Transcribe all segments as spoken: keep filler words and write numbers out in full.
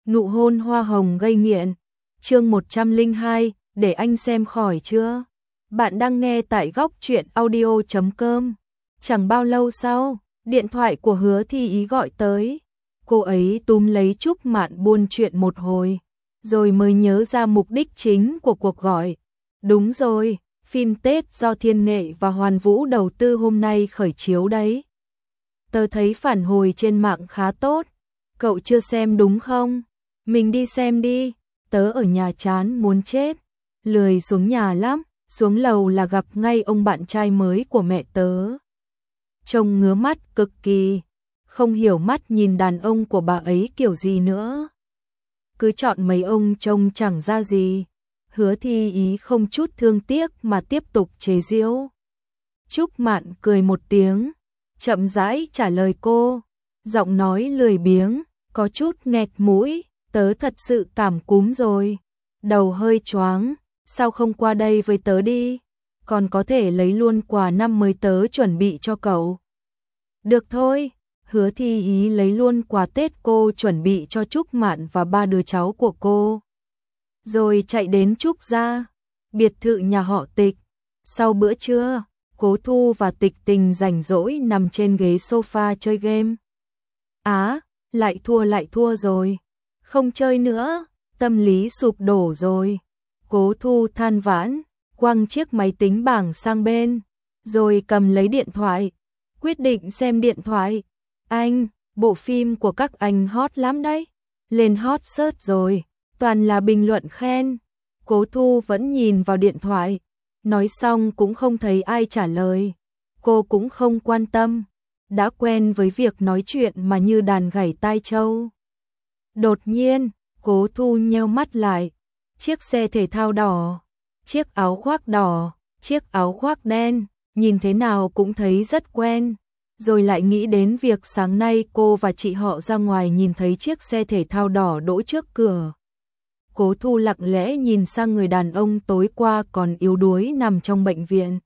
Nụ hôn hoa hồng gây nghiện. Chương một trăm lẻ hai, để anh xem khỏi chưa? Bạn đang nghe tại góc truyện audio chấm com. Chẳng bao lâu sau, điện thoại của Hứa Thi Ý gọi tới. Cô ấy túm lấy Trúc Mạn buôn chuyện một hồi, rồi mới nhớ ra mục đích chính của cuộc gọi. Đúng rồi, phim Tết do Thiên Nghệ và Hoàn Vũ đầu tư hôm nay khởi chiếu đấy. Tớ thấy phản hồi trên mạng khá tốt. Cậu chưa xem đúng không? Mình đi xem đi. Tớ ở nhà chán muốn chết, lười xuống nhà lắm. Xuống lầu là gặp ngay ông bạn trai mới của mẹ tớ. Trông ngứa mắt cực kỳ, không hiểu mắt nhìn đàn ông của bà ấy kiểu gì nữa. Cứ chọn mấy ông trông chẳng ra gì. Hứa Thi Ý không chút thương tiếc mà tiếp tục chế giễu. Trúc Mạn cười một tiếng, chậm rãi trả lời cô, giọng nói lười biếng, có chút nghẹt mũi. Tớ thật sự cảm cúm rồi, đầu hơi choáng, sao không qua đây với tớ đi, còn có thể lấy luôn quà năm mới tớ chuẩn bị cho cậu. Được thôi, Hứa Thi Ý lấy luôn quà Tết cô chuẩn bị cho Trúc Mạn và ba đứa cháu của cô. Rồi chạy đến Trúc gia, biệt thự nhà họ Tịch. Sau bữa trưa, Cố Thu và Tịch Tình rảnh rỗi nằm trên ghế sofa chơi game. Á, lại thua lại thua rồi. Không chơi nữa, tâm lý sụp đổ rồi. Cố Thu than vãn, quăng chiếc máy tính bảng sang bên, rồi cầm lấy điện thoại, quyết định xem điện thoại. Anh, bộ phim của các anh hot lắm đấy, lên hot search rồi, toàn là bình luận khen. Cố Thu vẫn nhìn vào điện thoại, nói xong cũng không thấy ai trả lời. Cô cũng không quan tâm, đã quen với việc nói chuyện mà như đàn gảy tai trâu. Đột nhiên, Cố Thu nheo mắt lại, chiếc xe thể thao đỏ, chiếc áo khoác đỏ, chiếc áo khoác đen, nhìn thế nào cũng thấy rất quen. Rồi lại nghĩ đến việc sáng nay cô và chị họ ra ngoài nhìn thấy chiếc xe thể thao đỏ đỗ trước cửa. Cố Thu lặng lẽ nhìn sang người đàn ông tối qua còn yếu đuối nằm trong bệnh viện.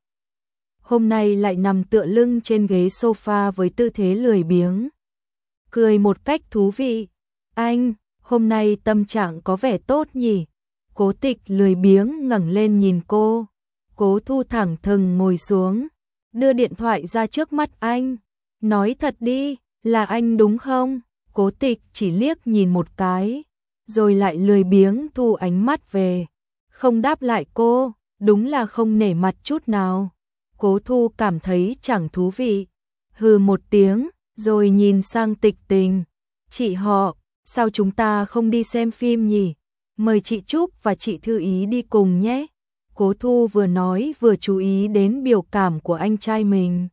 Hôm nay lại nằm tựa lưng trên ghế sofa với tư thế lười biếng. Cười một cách thú vị. Anh, hôm nay tâm trạng có vẻ tốt nhỉ? Cố Tịch lười biếng ngẩng lên nhìn cô. Cố Thu thẳng thừng ngồi xuống, đưa điện thoại ra trước mắt anh. Nói thật đi, là anh đúng không? Cố Tịch chỉ liếc nhìn một cái, rồi lại lười biếng thu ánh mắt về. Không đáp lại cô, đúng là không nể mặt chút nào. Cố Thu cảm thấy chẳng thú vị, hừ một tiếng, rồi nhìn sang Tịch Tình. Chị họ, sao chúng ta không đi xem phim nhỉ? Mời chị Trúc và chị Thư Ý đi cùng nhé. Cố Thu vừa nói vừa chú ý đến biểu cảm của anh trai mình.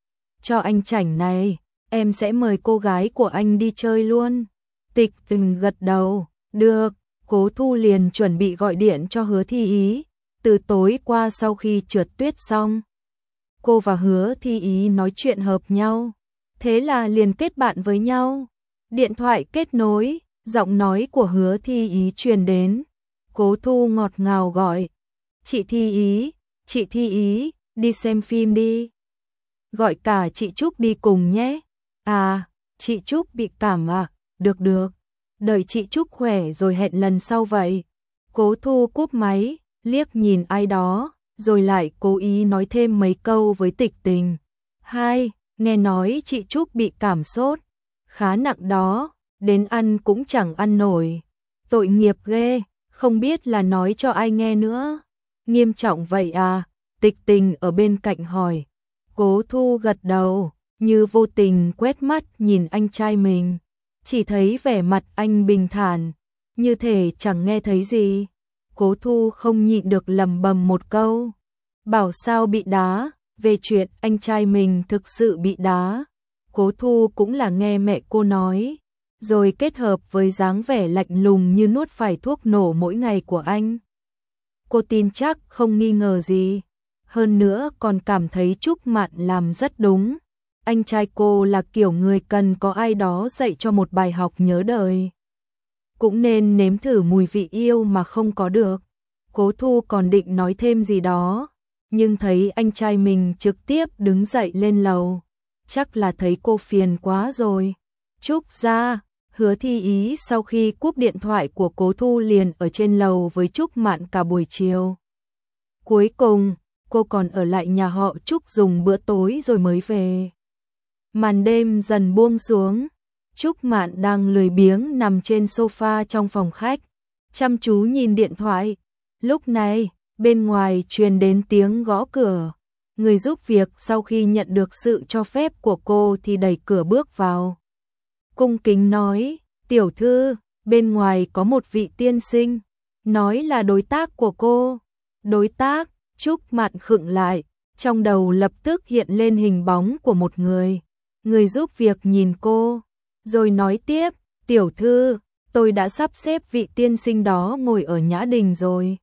Cho anh chảnh này, em sẽ mời cô gái của anh đi chơi luôn. Tịch Tình gật đầu, được. Cố Thu liền chuẩn bị gọi điện cho Hứa Thi Ý. Từ tối qua sau khi trượt tuyết xong, cô và Hứa Thi Ý nói chuyện hợp nhau, thế là liền kết bạn với nhau. Điện thoại kết nối, giọng nói của Hứa Thi Ý truyền đến. Cố Thu ngọt ngào gọi, chị Thi Ý, chị Thi Ý, đi xem phim đi. Gọi cả chị Trúc đi cùng nhé. À, chị Trúc bị cảm à, được được, đợi chị Trúc khỏe rồi hẹn lần sau vậy. Cố Thu cúp máy, liếc nhìn ai đó, rồi lại cố ý nói thêm mấy câu với Tịch Tình. Hai, nghe nói chị Trúc bị cảm sốt, khá nặng đó, đến ăn cũng chẳng ăn nổi. Tội nghiệp ghê, không biết là nói cho ai nghe nữa. Nghiêm trọng vậy à? Tịch Tình ở bên cạnh hỏi. Cố Thu gật đầu, như vô tình quét mắt nhìn anh trai mình. Chỉ thấy vẻ mặt anh bình thản, như thể chẳng nghe thấy gì. Cố Thu không nhịn được lẩm bẩm một câu. Bảo sao bị đá, về chuyện anh trai mình thực sự bị đá. Cố Thu cũng là nghe mẹ cô nói, rồi kết hợp với dáng vẻ lạnh lùng như nuốt phải thuốc nổ mỗi ngày của anh. Cô tin chắc không nghi ngờ gì, hơn nữa còn cảm thấy Trúc Mạn làm rất đúng. Anh trai cô là kiểu người cần có ai đó dạy cho một bài học nhớ đời. Cũng nên nếm thử mùi vị yêu mà không có được. Cố Thu còn định nói thêm gì đó, nhưng thấy anh trai mình trực tiếp đứng dậy lên lầu. Chắc là thấy cô phiền quá rồi. Trúc gia, Hứa Thi Ý sau khi cúp điện thoại của Cố Thu liền ở trên lầu với Trúc Mạn cả buổi chiều. Cuối cùng, cô còn ở lại nhà họ Trúc dùng bữa tối rồi mới về. Màn đêm dần buông xuống, Trúc Mạn đang lười biếng nằm trên sofa trong phòng khách, chăm chú nhìn điện thoại. Lúc này, bên ngoài truyền đến tiếng gõ cửa. Người giúp việc sau khi nhận được sự cho phép của cô thì đẩy cửa bước vào. Cung kính nói, tiểu thư, bên ngoài có một vị tiên sinh, nói là đối tác của cô. Đối tác, Trúc Mạn khựng lại, trong đầu lập tức hiện lên hình bóng của một người. Người giúp việc nhìn cô, rồi nói tiếp, tiểu thư, tôi đã sắp xếp vị tiên sinh đó ngồi ở Nhã Đình rồi.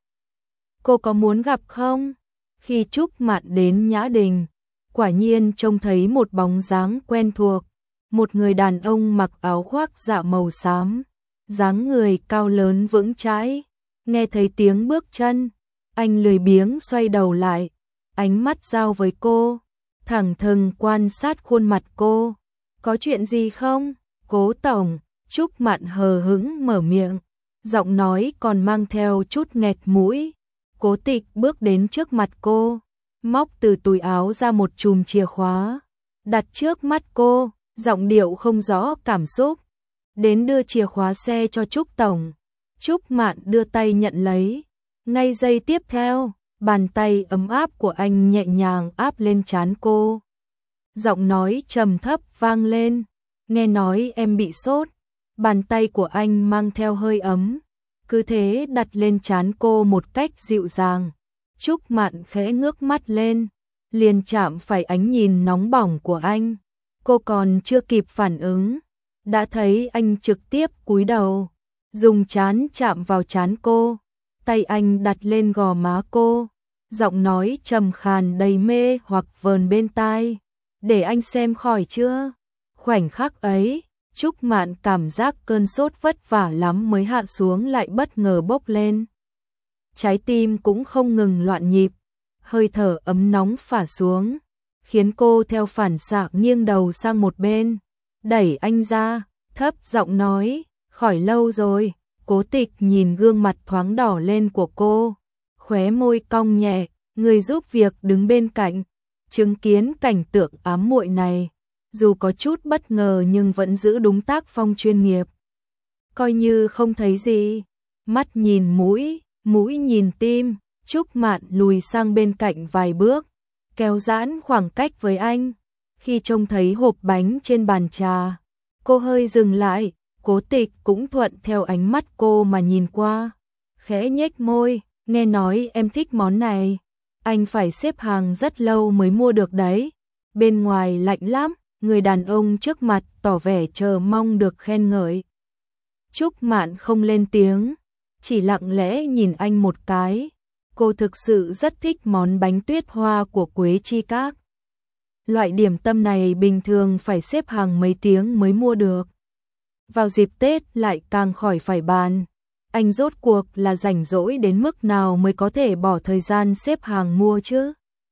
Cô có muốn gặp không? Khi Trúc Mạn đến Nhã Đình, quả nhiên trông thấy một bóng dáng quen thuộc. Một người đàn ông mặc áo khoác dạ màu xám, dáng người cao lớn vững chãi. Nghe thấy tiếng bước chân, anh lười biếng xoay đầu lại, ánh mắt giao với cô, thẳng thừng quan sát khuôn mặt cô. Có chuyện gì không? Cố tổng, Trúc Mạn hờ hững mở miệng, giọng nói còn mang theo chút nghẹt mũi. Cố Tịch bước đến trước mặt cô, móc từ túi áo ra một chùm chìa khóa, đặt trước mắt cô, giọng điệu không rõ cảm xúc. Đến đưa chìa khóa xe cho Trúc tổng. Trúc Mạn đưa tay nhận lấy. Ngay giây tiếp theo, bàn tay ấm áp của anh nhẹ nhàng áp lên trán cô. Giọng nói trầm thấp vang lên, nghe nói em bị sốt. Bàn tay của anh mang theo hơi ấm, cứ thế đặt lên trán cô một cách dịu dàng. Trúc Mạn khẽ ngước mắt lên, liền chạm phải ánh nhìn nóng bỏng của anh. Cô còn chưa kịp phản ứng, đã thấy anh trực tiếp cúi đầu, dùng trán chạm vào trán cô. Tay anh đặt lên gò má cô, giọng nói trầm khàn đầy mê hoặc vờn bên tai. Để anh xem khỏi chưa? Khoảnh khắc ấy, Trúc Mạn cảm giác cơn sốt vất vả lắm mới hạ xuống lại bất ngờ bốc lên. Trái tim cũng không ngừng loạn nhịp, hơi thở ấm nóng phả xuống, khiến cô theo phản xạ nghiêng đầu sang một bên, đẩy anh ra, thấp giọng nói, khỏi lâu rồi. Cố Tịch nhìn gương mặt thoáng đỏ lên của cô, khóe môi cong nhẹ. Người giúp việc đứng bên cạnh, chứng kiến cảnh tượng ám muội này, dù có chút bất ngờ nhưng vẫn giữ đúng tác phong chuyên nghiệp. Coi như không thấy gì, mắt nhìn mũi, mũi nhìn tim. Trúc Mạn lùi sang bên cạnh vài bước, kéo giãn khoảng cách với anh. Khi trông thấy hộp bánh trên bàn trà, cô hơi dừng lại. Cố Tịch cũng thuận theo ánh mắt cô mà nhìn qua, khẽ nhếch môi, nghe nói em thích món này, anh phải xếp hàng rất lâu mới mua được đấy. Bên ngoài lạnh lắm, người đàn ông trước mặt tỏ vẻ chờ mong được khen ngợi. Trúc Mạn không lên tiếng, chỉ lặng lẽ nhìn anh một cái. Cô thực sự rất thích món bánh tuyết hoa của Quế Chi Các. Loại điểm tâm này bình thường phải xếp hàng mấy tiếng mới mua được. Vào dịp Tết lại càng khỏi phải bàn. Anh rốt cuộc là rảnh rỗi đến mức nào mới có thể bỏ thời gian xếp hàng mua chứ?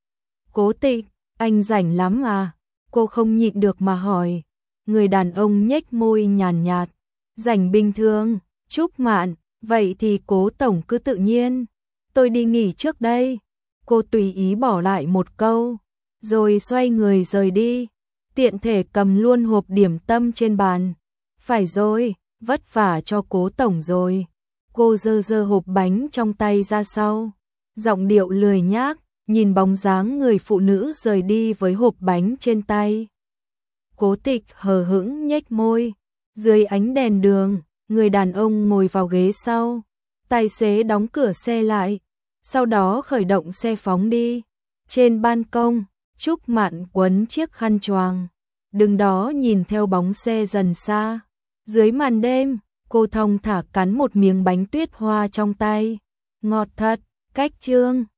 Cố Tịch, anh rảnh lắm à? Cô không nhịn được mà hỏi. Người đàn ông nhếch môi nhàn nhạt. Rảnh bình thường. Trúc Mạn, vậy thì Cố tổng cứ tự nhiên. Tôi đi nghỉ trước đây. Cô tùy ý bỏ lại một câu, rồi xoay người rời đi. Tiện thể cầm luôn hộp điểm tâm trên bàn. Phải rồi, vất vả cho Cố tổng rồi. Cô giơ giơ hộp bánh trong tay ra sau, giọng điệu lười nhác, nhìn bóng dáng người phụ nữ rời đi với hộp bánh trên tay. Cố Tịch hờ hững nhếch môi, dưới ánh đèn đường, người đàn ông ngồi vào ghế sau, tài xế đóng cửa xe lại, sau đó khởi động xe phóng đi. Trên ban công, Trúc Mạn quấn chiếc khăn choàng, đứng đó nhìn theo bóng xe dần xa. Dưới màn đêm, cô thong thả cắn một miếng bánh tuyết hoa trong tay. Ngọt thật, cách chương.